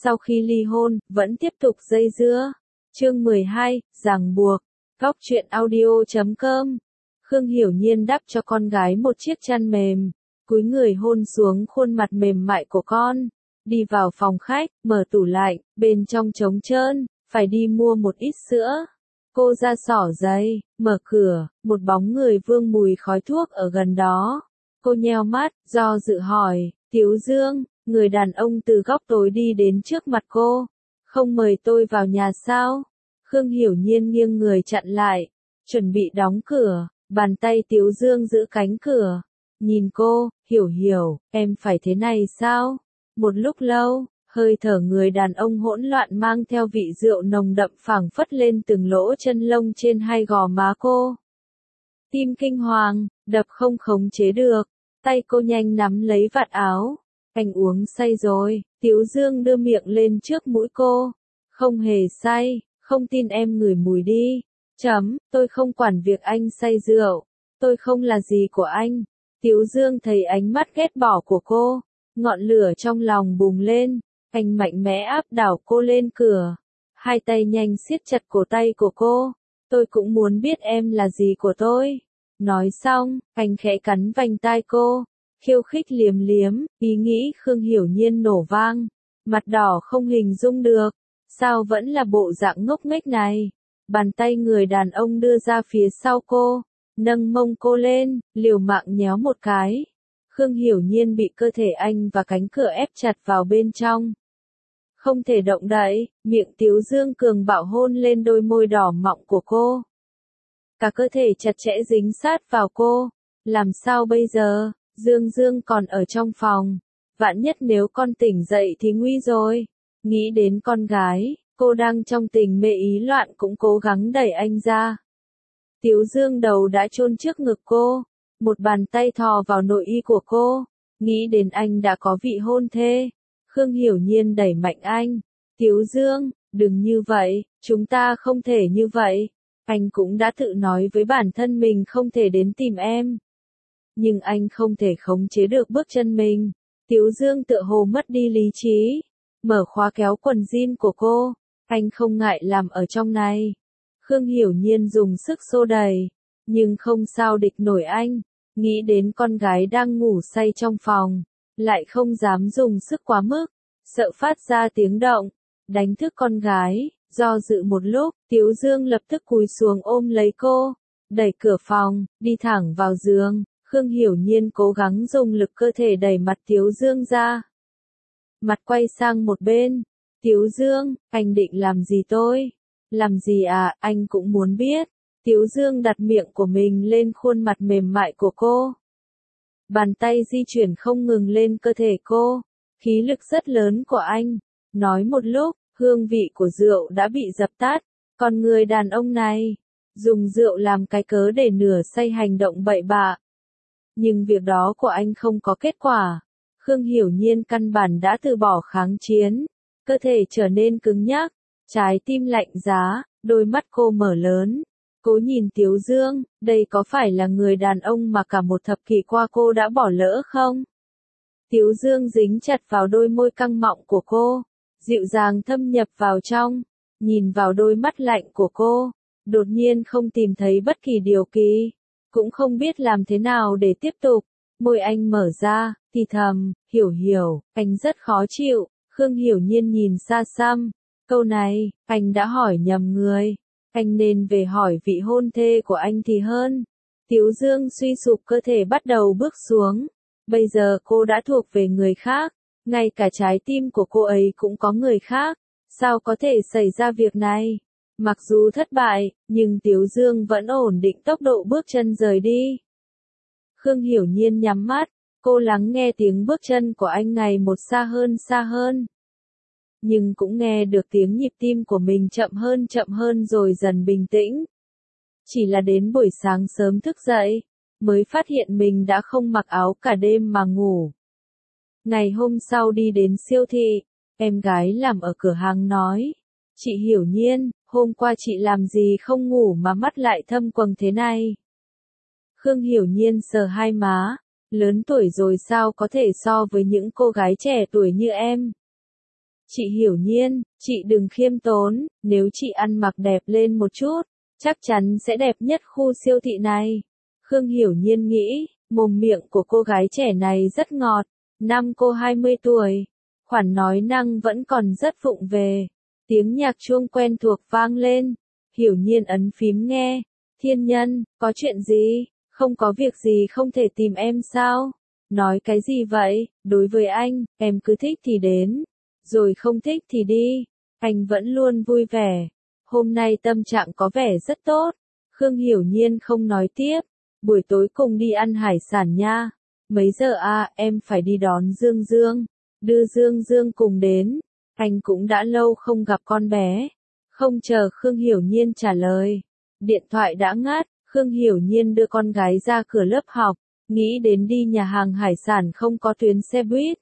sau khi ly hôn, vẫn tiếp tục dây dưa. Chương 12, ràng buộc. Góc truyện audio.com. Khương Hiểu Nhiên đắp cho con gái một chiếc chăn mềm, cúi người hôn xuống khuôn mặt mềm mại của con. Đi vào phòng khách, mở tủ lạnh, bên trong trống trơn, phải đi mua một ít sữa. Cô ra xỏ giày, mở cửa, một bóng người vương mùi khói thuốc ở gần đó. Cô nheo mắt, do dự hỏi, Tiếu Dương, người đàn ông từ góc tối đi đến trước mặt cô. Không mời tôi vào nhà sao? Khương Hiểu Nhiên nghiêng người chặn lại, chuẩn bị đóng cửa, bàn tay Tiếu Dương giữ cánh cửa. Nhìn cô, Hiểu, em phải thế này sao? Một lúc lâu, hơi thở người đàn ông hỗn loạn mang theo vị rượu nồng đậm phảng phất lên từng lỗ chân lông trên hai gò má cô. Tim kinh hoàng, đập không khống chế được, tay cô nhanh nắm lấy vạt áo. Anh uống say rồi, Tiếu Dương đưa miệng lên trước mũi cô. Không hề say, không tin em ngửi mùi đi. Tôi không quản việc anh say rượu, tôi không là gì của anh. Tiếu Dương thấy ánh mắt ghét bỏ của cô, ngọn lửa trong lòng bùng lên, anh mạnh mẽ áp đảo cô lên cửa. Hai tay nhanh siết chặt cổ tay của cô. Tôi cũng muốn biết em là gì của tôi. Nói xong, anh khẽ cắn vành tai cô, khiêu khích liếm liếm, ý nghĩ Khương Hiểu Nhiên nổ vang, mặt đỏ không hình dung được, sao vẫn là bộ dạng ngốc nghếch này. Bàn tay người đàn ông đưa ra phía sau cô, nâng mông cô lên, liều mạng nhéo một cái. Khương Hiểu Nhiên bị cơ thể anh và cánh cửa ép chặt vào bên trong. Không thể động đậy, miệng Tiếu Dương cường bạo hôn lên đôi môi đỏ mọng của cô. Cả cơ thể chặt chẽ dính sát vào cô. Làm sao bây giờ? Dương còn ở trong phòng. Vạn nhất nếu con tỉnh dậy thì nguy rồi. Nghĩ đến con gái, cô đang trong tình mê ý loạn cũng cố gắng đẩy anh ra. Tiếu Dương đầu đã chôn trước ngực cô. Một bàn tay thò vào nội y của cô. Nghĩ đến anh đã có vị hôn thê. Khương Hiểu Nhiên đẩy mạnh anh. Tiếu Dương, đừng như vậy, chúng ta không thể như vậy. Anh cũng đã tự nói với bản thân mình không thể đến tìm em. Nhưng anh không thể khống chế được bước chân mình. Tiếu Dương tựa hồ mất đi lý trí. Mở khóa kéo quần jean của cô. Anh không ngại làm ở trong này. Khương Hiểu Nhiên dùng sức xô đẩy. Nhưng không sao địch nổi anh. Nghĩ đến con gái đang ngủ say trong phòng. Lại không dám dùng sức quá mức. Sợ phát ra tiếng động. Đánh thức con gái. Do dự một lúc, Tiếu Dương lập tức cúi xuống ôm lấy cô. Đẩy cửa phòng, đi thẳng vào giường. Khương Hiểu Nhiên cố gắng dùng lực cơ thể đẩy mặt Tiếu Dương ra. Mặt quay sang một bên. Tiếu Dương, anh định làm gì tôi? Làm gì à, anh cũng muốn biết. Tiếu Dương đặt miệng của mình lên khuôn mặt mềm mại của cô. Bàn tay di chuyển không ngừng lên cơ thể cô. Khí lực rất lớn của anh. Nói một lúc, hương vị của rượu đã bị dập tắt. Còn người đàn ông này, dùng rượu làm cái cớ để nửa say hành động bậy bạ. Nhưng việc đó của anh không có kết quả. Khương Hiểu Nhiên căn bản đã từ bỏ kháng chiến. Cơ thể trở nên cứng nhắc. Trái tim lạnh giá, đôi mắt cô mở lớn. Cố nhìn Tiếu Dương, đây có phải là người đàn ông mà cả một thập kỷ qua cô đã bỏ lỡ không? Tiếu Dương dính chặt vào đôi môi căng mọng của cô. Dịu dàng thâm nhập vào trong. Nhìn vào đôi mắt lạnh của cô. Đột nhiên không tìm thấy bất kỳ điều kỳ. Cũng không biết làm thế nào để tiếp tục. Môi anh mở ra, thì thầm, hiểu, anh rất khó chịu. Khương Hiểu Nhiên nhìn xa xăm. Câu này, anh đã hỏi nhầm người. Anh nên về hỏi vị hôn thê của anh thì hơn. Tiếu Dương suy sụp cơ thể bắt đầu bước xuống. Bây giờ cô đã thuộc về người khác. Ngay cả trái tim của cô ấy cũng có người khác. Sao có thể xảy ra việc này? Mặc dù thất bại, nhưng Tiếu Dương vẫn ổn định tốc độ bước chân rời đi. Khương Hiểu Nhiên nhắm mắt, cô lắng nghe tiếng bước chân của anh ngày một xa hơn. Nhưng cũng nghe được tiếng nhịp tim của mình chậm hơn rồi dần bình tĩnh. Chỉ là đến buổi sáng sớm thức dậy, mới phát hiện mình đã không mặc áo cả đêm mà ngủ. Ngày hôm sau đi đến siêu thị, em gái làm ở cửa hàng nói, chị Hiểu Nhiên, hôm qua chị làm gì không ngủ mà mắt lại thâm quầng thế này? Khương Hiểu Nhiên sờ hai má, lớn tuổi rồi sao có thể so với những cô gái trẻ tuổi như em? Chị Hiểu Nhiên, chị đừng khiêm tốn, nếu chị ăn mặc đẹp lên một chút, chắc chắn sẽ đẹp nhất khu siêu thị này. Khương Hiểu Nhiên nghĩ, mồm miệng của cô gái trẻ này rất ngọt, năm cô 20 tuổi, khoản nói năng vẫn còn rất vụng về. Tiếng nhạc chuông quen thuộc vang lên, Hiểu Nhiên ấn phím nghe. Thiên Nhân, có chuyện gì? Không có việc gì không thể tìm em sao? Nói cái gì vậy? Đối với anh, em cứ thích thì đến, rồi không thích thì đi. Anh vẫn luôn vui vẻ. Hôm nay tâm trạng có vẻ rất tốt. Khương Hiểu Nhiên không nói tiếp. Buổi tối cùng đi ăn hải sản nha. Mấy giờ à, em phải đi đón Dương Dương. Đưa Dương Dương cùng đến. Anh cũng đã lâu không gặp con bé. Không chờ Khương Hiểu Nhiên trả lời. Điện thoại đã ngắt, Khương Hiểu Nhiên đưa con gái ra cửa lớp học. Nghĩ đến đi nhà hàng hải sản không có tuyến xe buýt.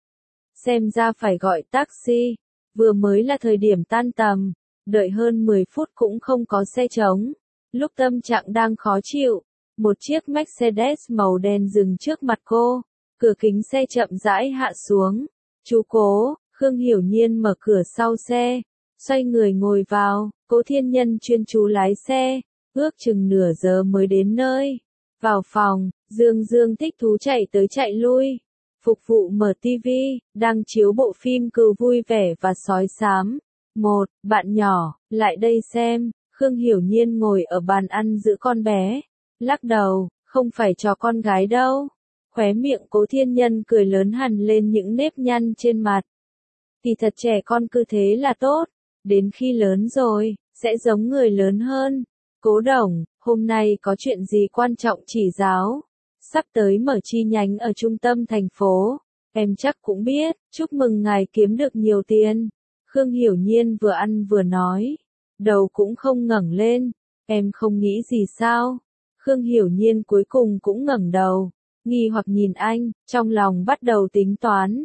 Xem ra phải gọi taxi. Vừa mới là thời điểm tan tầm. Đợi hơn 10 phút cũng không có xe trống. Lúc tâm trạng đang khó chịu, một chiếc Mercedes màu đen dừng trước mặt cô. Cửa kính xe chậm rãi hạ xuống. Chú Cố, Khương Hiểu Nhiên mở cửa sau xe. Xoay người ngồi vào, Cố Thiên Nhân chuyên chú lái xe. Ước chừng nửa giờ mới đến nơi. Vào phòng, Dương Dương thích thú chạy tới chạy lui. Phục vụ mở tivi, đang chiếu bộ phim Cừu Vui Vẻ và Sói Xám. Một, bạn nhỏ, lại đây xem. Khương Hiểu Nhiên ngồi ở bàn ăn giữ con bé. Lắc đầu, không phải cho con gái đâu. Khóe miệng Cố Thiên Nhân cười lớn hẳn lên những nếp nhăn trên mặt. Thì thật trẻ con cứ thế là tốt. Đến khi lớn rồi, sẽ giống người lớn hơn. Cố Đồng, hôm nay có chuyện gì quan trọng chỉ giáo? Sắp tới mở chi nhánh ở trung tâm thành phố. Em chắc cũng biết, chúc mừng ngài kiếm được nhiều tiền. Khương Hiểu Nhiên vừa ăn vừa nói. Đầu cũng không ngẩng lên. Em không nghĩ gì sao? Khương Hiểu Nhiên cuối cùng cũng ngẩng đầu. Nghi hoặc nhìn anh, trong lòng bắt đầu tính toán.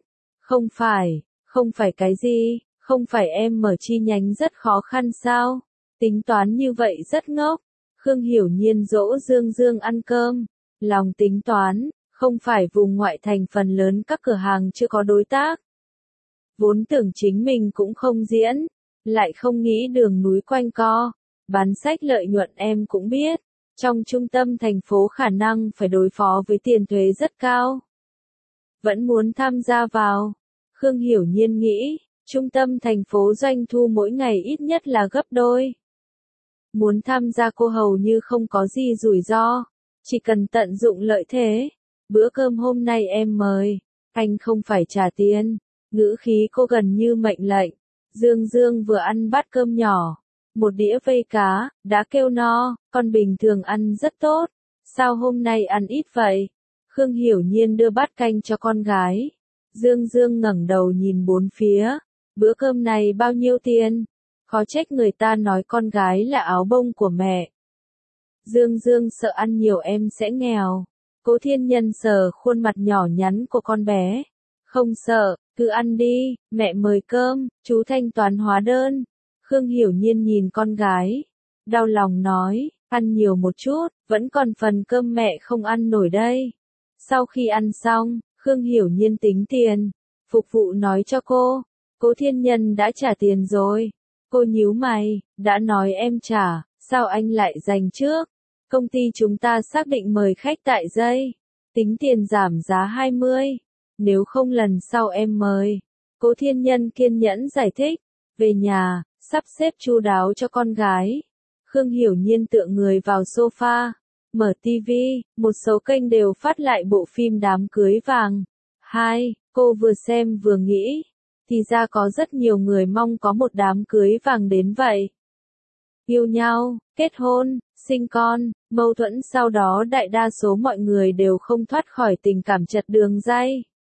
Không phải cái gì, không phải em mở chi nhánh rất khó khăn sao? Tính toán như vậy rất ngốc. Khương Hiểu Nhiên dỗ Dương Dương ăn cơm. Lòng tính toán, không phải vùng ngoại thành phần lớn các cửa hàng chưa có đối tác. Vốn tưởng chính mình cũng không diễn, lại không nghĩ đường núi quanh co. Bán sách lợi nhuận em cũng biết. Trong trung tâm thành phố khả năng phải đối phó với tiền thuế rất cao. Vẫn muốn tham gia vào. Khương Hiểu Nhiên nghĩ, trung tâm thành phố doanh thu mỗi ngày ít nhất là gấp đôi. Muốn tham gia cô hầu như không có gì rủi ro. Chỉ cần tận dụng lợi thế. Bữa cơm hôm nay em mời. Anh không phải trả tiền. Ngữ khí cô gần như mệnh lệnh. Dương Dương vừa ăn bát cơm nhỏ. Một đĩa vây cá, đã kêu no, con bình thường ăn rất tốt. Sao hôm nay ăn ít vậy? Khương Hiểu Nhiên đưa bát canh cho con gái. Dương Dương ngẩng đầu nhìn bốn phía. Bữa cơm này bao nhiêu tiền? Khó trách người ta nói con gái là áo bông của mẹ. Dương Dương sợ ăn nhiều em sẽ nghèo. Cố Thiên Nhân sờ khuôn mặt nhỏ nhắn của con bé. Không sợ, cứ ăn đi, mẹ mời cơm, chú thanh toán hóa đơn. Khương Hiểu Nhiên nhìn con gái. Đau lòng nói, ăn nhiều một chút, vẫn còn phần cơm mẹ không ăn nổi đây. Sau khi ăn xong, Khương Hiểu Nhiên tính tiền. Phục vụ nói cho cô, Cố Thiên Nhân đã trả tiền rồi. Cô nhíu mày, đã nói em trả, sao anh lại dành trước? Công ty chúng ta xác định mời khách tại giây. Tính tiền giảm giá 20. Nếu không lần sau em mời. Cố Thiên Nhân kiên nhẫn giải thích. Về nhà, sắp xếp chu đáo cho con gái. Khương Hiểu Nhiên tựa người vào sofa. Mở tivi, một số kênh đều phát lại bộ phim Đám cưới vàng. Cô vừa xem vừa nghĩ. Thì ra có rất nhiều người mong có một đám cưới vàng đến vậy. Yêu nhau, kết hôn, sinh con, mâu thuẫn sau đó đại đa số mọi người đều không thoát khỏi tình cảm chật đường ray.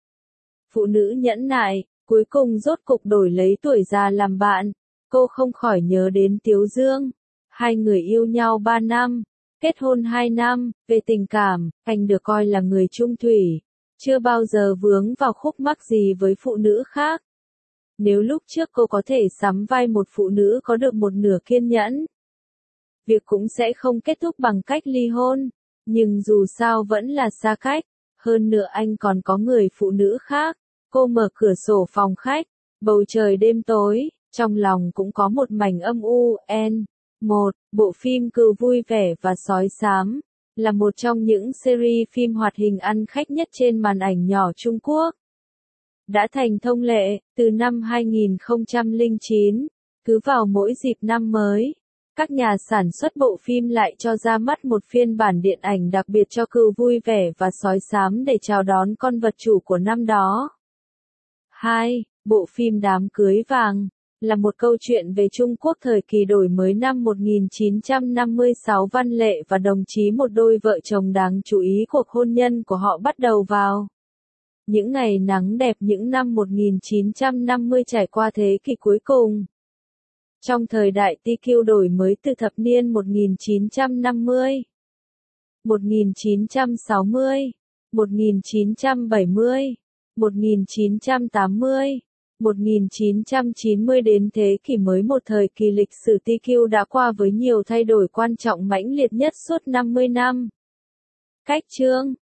Phụ nữ nhẫn nại, cuối cùng rốt cục đổi lấy tuổi già làm bạn. Cô không khỏi nhớ đến Tiếu Dương. Hai người yêu nhau 3 năm, kết hôn 2 năm, về tình cảm, anh được coi là người trung thủy. Chưa bao giờ vướng vào khúc mắc gì với phụ nữ khác. Nếu lúc trước cô có thể sắm vai một phụ nữ có được một nửa kiên nhẫn, việc cũng sẽ không kết thúc bằng cách ly hôn. Nhưng dù sao vẫn là xa cách. Hơn nữa anh còn có người phụ nữ khác. Cô mở cửa sổ phòng khách. Bầu trời đêm tối, trong lòng cũng có một mảnh âm u. Bộ phim Cừu Vui Vẻ và Sói Xám là một trong những series phim hoạt hình ăn khách nhất trên màn ảnh nhỏ Trung Quốc. Đã thành thông lệ, từ năm 2009, cứ vào mỗi dịp năm mới, các nhà sản xuất bộ phim lại cho ra mắt một phiên bản điện ảnh đặc biệt cho Cừu Vui Vẻ và Sói Xám để chào đón con vật chủ của năm đó. 2. Bộ phim Đám Cưới Vàng là một câu chuyện về Trung Quốc thời kỳ đổi mới năm 1956. Văn Lệ và Đồng Chí, một đôi vợ chồng đáng chú ý, cuộc hôn nhân của họ bắt đầu vào những ngày nắng đẹp những năm 1950, trải qua thế kỷ cuối cùng. Trong thời đại TQ đổi mới từ thập niên 1950, 1960, 1970, 1980, 1990 đến thế kỷ mới, một thời kỳ lịch sử TQ đã qua với nhiều thay đổi quan trọng mãnh liệt nhất suốt 50 năm. Cách chương